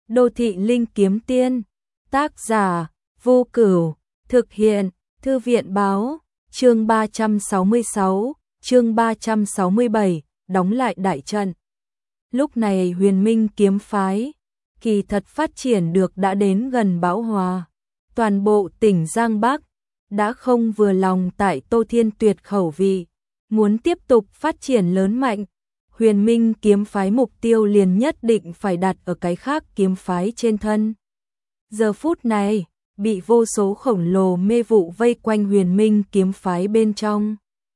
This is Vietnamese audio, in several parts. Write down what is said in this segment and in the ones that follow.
Đô thị linh kiếm tiên, tác giả, Vô Cửu, thực hiện, Thư viện báo, chương 366, chương 367, đóng lại đại trận. Lúc này Huyền Minh kiếm phái, kỳ thật phát triển được đã đến gần bão hòa. Toàn bộ tỉnh Giang Bắc, đã không vừa lòng tại Tô Thiên Tuyệt khẩu vị, muốn tiếp tục phát triển lớn mạnh. Huyền Minh kiếm phái mục tiêu liền nhất định phải đặt ở cái khác kiếm phái trên thân. Giờ phút này, bị vô số khổng lồ mê vụ vây quanh Huyền Minh kiếm phái bên trong.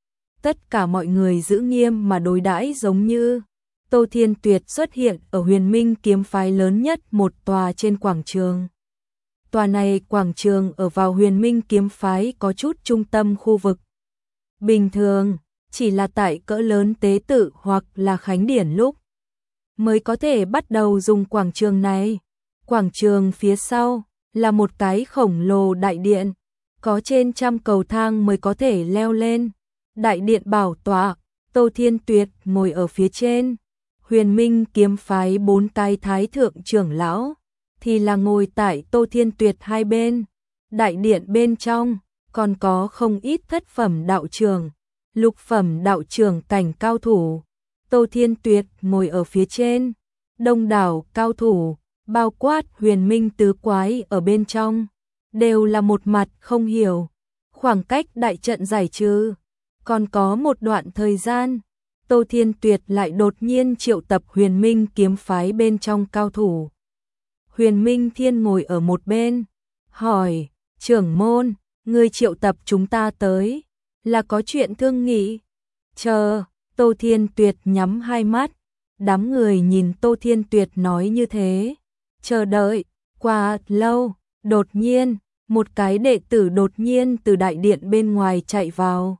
Tất cả mọi người giữ nghiêm mà đối đãi giống như Tô Thiên Tuyệt xuất hiện ở Huyền Minh kiếm phái lớn nhất một tòa trên quảng trường. Tòa này quảng trường ở vào Huyền Minh kiếm phái có chút trung tâm khu vực. Bình thường, chỉ là tại cỡ lớn tế tự hoặc là khánh điển lúc mới có thể bắt đầu dùng quảng trường này. Quảng trường phía sau là một cái khổng lồ đại điện, có trên trăm cầu thang mới có thể leo lên. Đại điện bảo tọa, Tô Thiên Tuyệt ngồi ở phía trên. Huyền Minh kiếm phái 4 cái thái thượng trưởng lão thì là ngồi tại Tô Thiên Tuyệt hai bên. Đại điện bên trong còn có không ít thất phẩm đạo trưởng, lục phẩm đạo trưởng cảnh cao thủ. Tô Thiên Tuyệt ngồi ở phía trên. Đông đảo cao thủ, bao quát Huyền Minh tứ quái ở bên trong, đều là một mặt không hiểu. Khoảng cách đại trận giải trừ còn có một đoạn thời gian, Tô Thiên Tuyệt lại đột nhiên triệu tập Huyền Minh kiếm phái bên trong cao thủ. Huyền Minh Thiên ngồi ở một bên, hỏi, trưởng môn, ngươi triệu tập chúng ta tới, là có chuyện thương nghị? Chờ, Tô Thiên Tuyệt nhắm hai mắt, đám người nhìn Tô Thiên Tuyệt nói như thế. Chờ đợi, qua lâu, đột nhiên, một cái đệ tử đột nhiên từ đại điện bên ngoài chạy vào.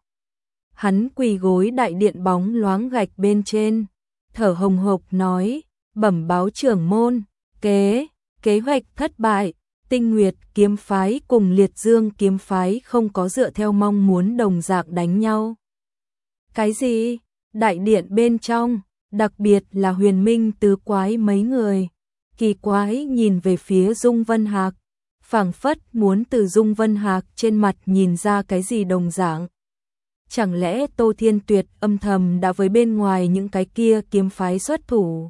Hắn quỳ gối đại điện bóng loáng gạch bên trên, thở hồng hộc nói, bẩm báo trưởng môn, kế hoạch thất bại, Tinh Nguyệt kiếm phái cùng Liệt Dương kiếm phái không có dựa theo mong muốn đồng dạng đánh nhau. Cái gì? Đại điện bên trong, đặc biệt là Huyền Minh tứ quái mấy người, kỳ quái nhìn về phía Dung Vân Hạc, phảng phất muốn từ Dung Vân Hạc trên mặt nhìn ra cái gì đồng dạng. Chẳng lẽ Tô Thiên Tuyệt âm thầm đã với bên ngoài những cái kia kiếm phái xuất thủ?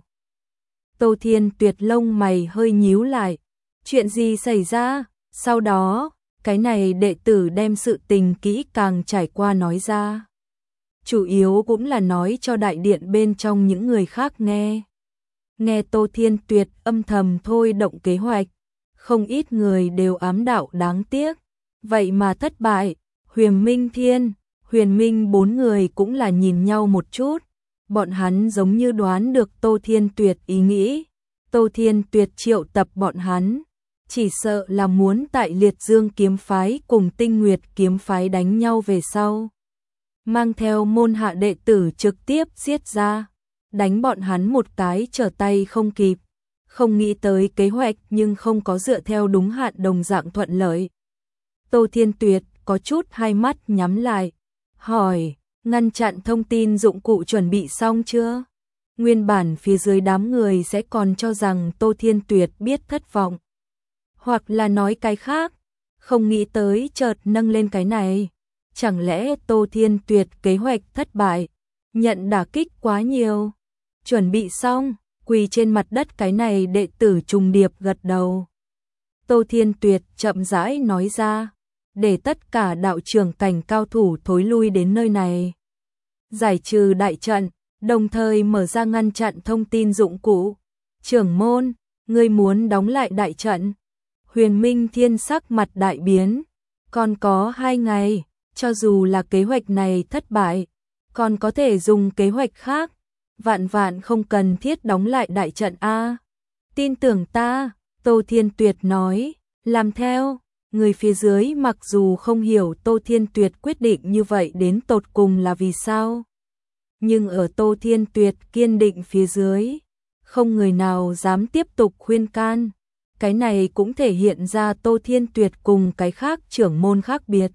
Tô Thiên Tuyệt lông mày hơi nhíu lại, chuyện gì xảy ra? Sau đó, cái này đệ tử đem sự tình kỹ càng trải qua nói ra. Chủ yếu cũng là nói cho đại điện bên trong những người khác nghe. Nghe Tô Thiên Tuyệt âm thầm thôi động kế hoạch, không ít người đều ám đạo đáng tiếc, vậy mà thất bại. Huyền Minh Thiên, Huyền Minh 4 người cũng là nhìn nhau một chút, bọn hắn giống như đoán được Tô Thiên Tuyệt ý nghĩ. Tô Thiên Tuyệt triệu tập bọn hắn, chỉ sợ là muốn tại Liệt Dương kiếm phái cùng Tinh Nguyệt kiếm phái đánh nhau về sau, mang theo môn hạ đệ tử trực tiếp giết ra, đánh bọn hắn một cái trở tay không kịp. Không nghĩ tới kế hoạch nhưng không có dựa theo đúng hạn đồng dạng thuận lợi. Tô Thiên Tuyệt có chút hai mắt nhắm lại, hỏi, ngăn chặn thông tin dụng cụ chuẩn bị xong chưa? Nguyên bản phía dưới đám người sẽ còn cho rằng Tô Thiên Tuyệt biết thất vọng, hoặc là nói cái khác, không nghĩ tới chợt nâng lên cái này. Chẳng lẽ Tô Thiên Tuyệt kế hoạch thất bại, nhận đả kích quá nhiều? Chuẩn bị xong, quỳ trên mặt đất cái này đệ tử trùng điệp gật đầu. Tô Thiên Tuyệt chậm rãi nói ra, để tất cả đạo trưởng cảnh cao thủ thối lui đến nơi này, giải trừ đại trận, đồng thời mở ra ngăn chặn thông tin dụng cụ. Trưởng môn, ngươi muốn đóng lại đại trận? Huyền Minh Thiên sắc mặt đại biến, còn có 2 ngày, cho dù là kế hoạch này thất bại, còn có thể dùng kế hoạch khác, vạn không cần thiết đóng lại đại trận a. Tin tưởng ta, Tô Thiên Tuyệt nói, làm theo. Người phía dưới mặc dù không hiểu Tô Thiên Tuyệt quyết định như vậy đến tột cùng là vì sao, nhưng ở Tô Thiên Tuyệt kiên định phía dưới, không người nào dám tiếp tục khuyên can. Cái này cũng thể hiện ra Tô Thiên Tuyệt cùng cái khác trưởng môn khác biệt.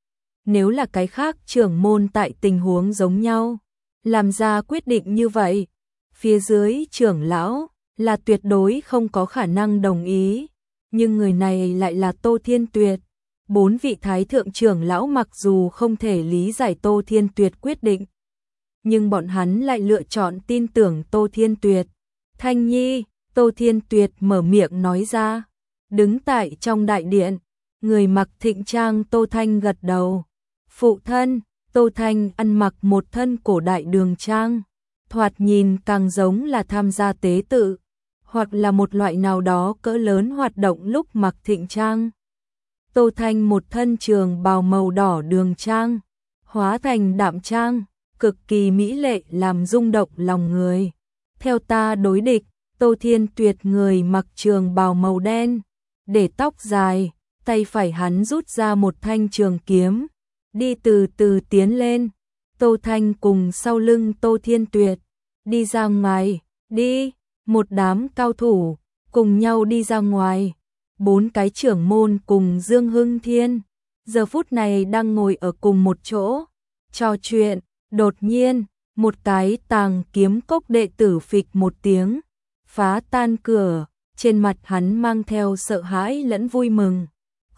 Nếu là cái khác trưởng môn tại tình huống giống nhau, làm ra quyết định như vậy, phía dưới trưởng lão, là tuyệt đối không có khả năng đồng ý, nhưng người này lại là Tô Thiên Tuyệt. 4 vị thái thượng trưởng lão mặc dù không thể lý giải Tô Thiên Tuyệt quyết định, nhưng bọn hắn lại lựa chọn tin tưởng Tô Thiên Tuyệt. Thanh Nhi, Tô Thiên Tuyệt mở miệng nói ra. Đứng tại trong đại điện, người mặc thịnh trang Tô Thanh gật đầu. Phụ thân, Tô Thanh ăn mặc một thân cổ đại đường trang, thoạt nhìn càng giống là tham gia tế tự, hoặc là một loại nào đó cỡ lớn hoạt động lúc mặc thịnh trang. Tô Thanh một thân trường bào màu đỏ đường trang, hóa thành đạm trang, cực kỳ mỹ lệ làm rung động lòng người. Theo ta đối địch, Tô Thiên Tuyệt người mặc trường bào màu đen, để tóc dài, tay phải hắn rút ra một thanh trường kiếm, đi từ từ tiến lên. Tô Thanh cùng sau lưng Tô Thiên Tuyệt, đi ra ngoài, đi, một đám cao thủ, cùng nhau đi ra ngoài. 4 cái trưởng môn cùng Dương Hưng Thiên, giờ phút này đang ngồi ở cùng một chỗ, trò chuyện. Đột nhiên, một cái tàng kiếm cốc đệ tử phịch một tiếng, phá tan cửa, trên mặt hắn mang theo sợ hãi lẫn vui mừng.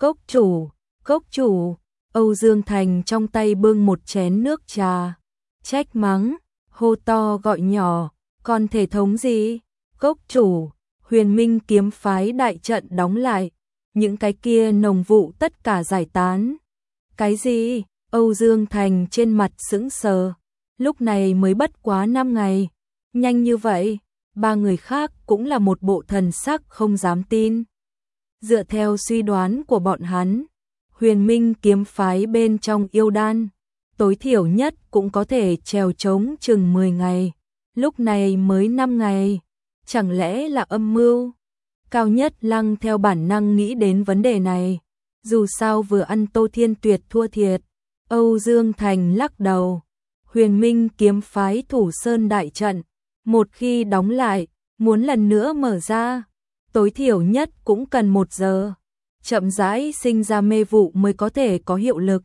Cốc chủ, Âu Dương Thành trong tay bưng một chén nước trà, trách mắng, hô to gọi nhỏ, còn thể thống gì? Cốc chủ, Huyền Minh kiếm phái đại trận đóng lại, những cái kia nồng vụ tất cả giải tán. Cái gì? Âu Dương Thành trên mặt sững sờ, lúc này mới bất quá 5 ngày, nhanh như vậy. 3 người khác cũng là một bộ thần sắc không dám tin. Dựa theo suy đoán của bọn hắn, Huyền Minh kiếm phái bên trong yêu đan, tối thiểu nhất cũng có thể trèo trống chừng 10 ngày, lúc này mới 5 ngày, chẳng lẽ là âm mưu? Cao Nhất Lăng theo bản năng nghĩ đến vấn đề này, dù sao vừa ăn Tô Thiên Tuyệt thua thiệt. Âu Dương Thành lắc đầu, Huyền Minh kiếm phái thủ sơn đại trận, một khi đóng lại, muốn lần nữa mở ra, tối thiểu nhất cũng cần 1 giờ, chậm rãi sinh ra mê vụ mới có thể có hiệu lực.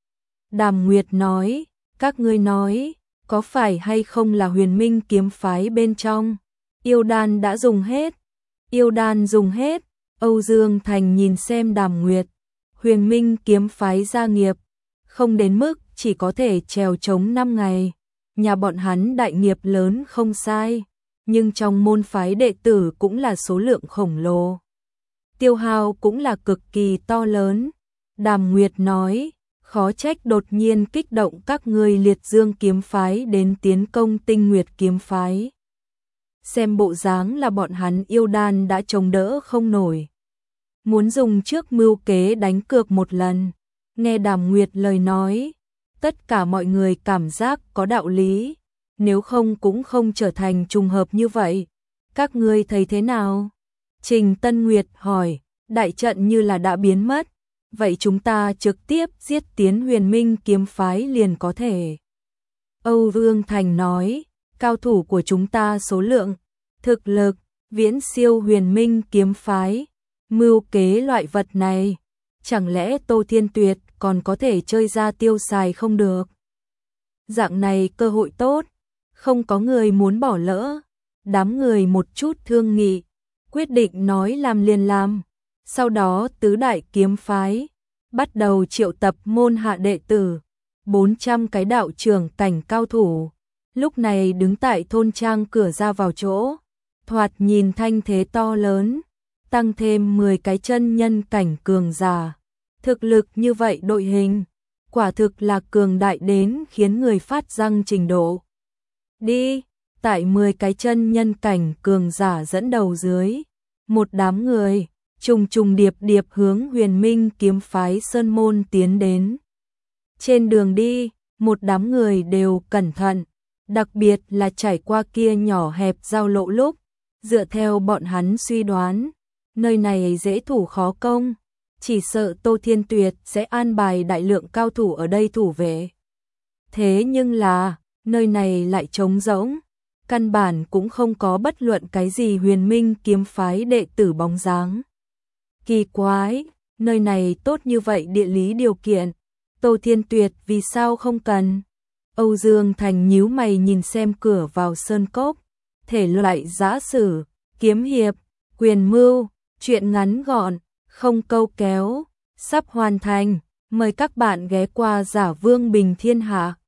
Đàm Nguyệt nói, các ngươi nói, có phải hay không là Huyền Minh kiếm phái bên trong, yêu đan đã dùng hết, yêu đan dùng hết. Âu Dương Thành nhìn xem Đàm Nguyệt, Huyền Minh kiếm phái gia nghiệp, không đến mức chỉ có thể trèo trống 5 ngày, nhà bọn hắn đại nghiệp lớn không sai, nhưng trong môn phái đệ tử cũng là số lượng khổng lồ. Tiêu hao cũng là cực kỳ to lớn. Đàm Nguyệt nói, khó trách đột nhiên kích động các ngươi Liệt Dương kiếm phái đến tiến công Tinh Nguyệt kiếm phái. Xem bộ dáng là bọn hắn yêu đan đã chống đỡ không nổi, muốn dùng trước mưu kế đánh cược một lần. Nghe Đàm Nguyệt lời nói, tất cả mọi người cảm giác có đạo lý, nếu không cũng không trở thành trùng hợp như vậy. Các ngươi thấy thế nào? Trình Tân Nguyệt hỏi, đại trận như là đã biến mất, vậy chúng ta trực tiếp giết tiến Huyền Minh kiếm phái liền có thể. Âu Dương Thành nói, cao thủ của chúng ta số lượng, thực lực, viễn siêu Huyền Minh kiếm phái, mưu kế loại vật này, chẳng lẽ Tô Thiên Tuyệt còn có thể chơi ra tiêu xài không được? Dạng này cơ hội tốt, không có người muốn bỏ lỡ. Đám người một chút thương nghị, quyết định nói làm liền làm. Sau đó tứ đại kiếm phái bắt đầu triệu tập môn hạ đệ tử, 400 cái đạo trưởng cảnh cao thủ, lúc này đứng tại thôn trang cửa ra vào chỗ, thoạt nhìn thanh thế to lớn, tăng thêm 10 cái chân nhân cảnh cường giả. Thực lực như vậy đội hình, quả thực là cường đại đến khiến người phát răng trình độ. Đi, tại 10 cái chân nhân cảnh cường giả dẫn đầu dưới, một đám người trùng trùng điệp điệp hướng Huyền Minh kiếm phái sơn môn tiến đến. Trên đường đi, một đám người đều cẩn thận, đặc biệt là trải qua kia nhỏ hẹp giao lộ lúc, dựa theo bọn hắn suy đoán, nơi này dễ thủ khó công, chỉ sợ Tô Thiên Tuyệt sẽ an bài đại lượng cao thủ ở đây thủ vệ. Thế nhưng là, nơi này lại trống rỗng, căn bản cũng không có bất luận cái gì Huyền Minh kiếm phái đệ tử bóng dáng. Kỳ quái, nơi này tốt như vậy địa lý điều kiện, Tô Thiên Tuyệt vì sao không cần? Âu Dương Thành nhíu mày nhìn xem cửa vào sơn cốc, thể loại giã sử, kiếm hiệp, quyền mưu, truyện ngắn gọn, không câu kéo, sắp hoàn thành. Mời các bạn ghé qua Giả Vương Bình Thiên Hạ.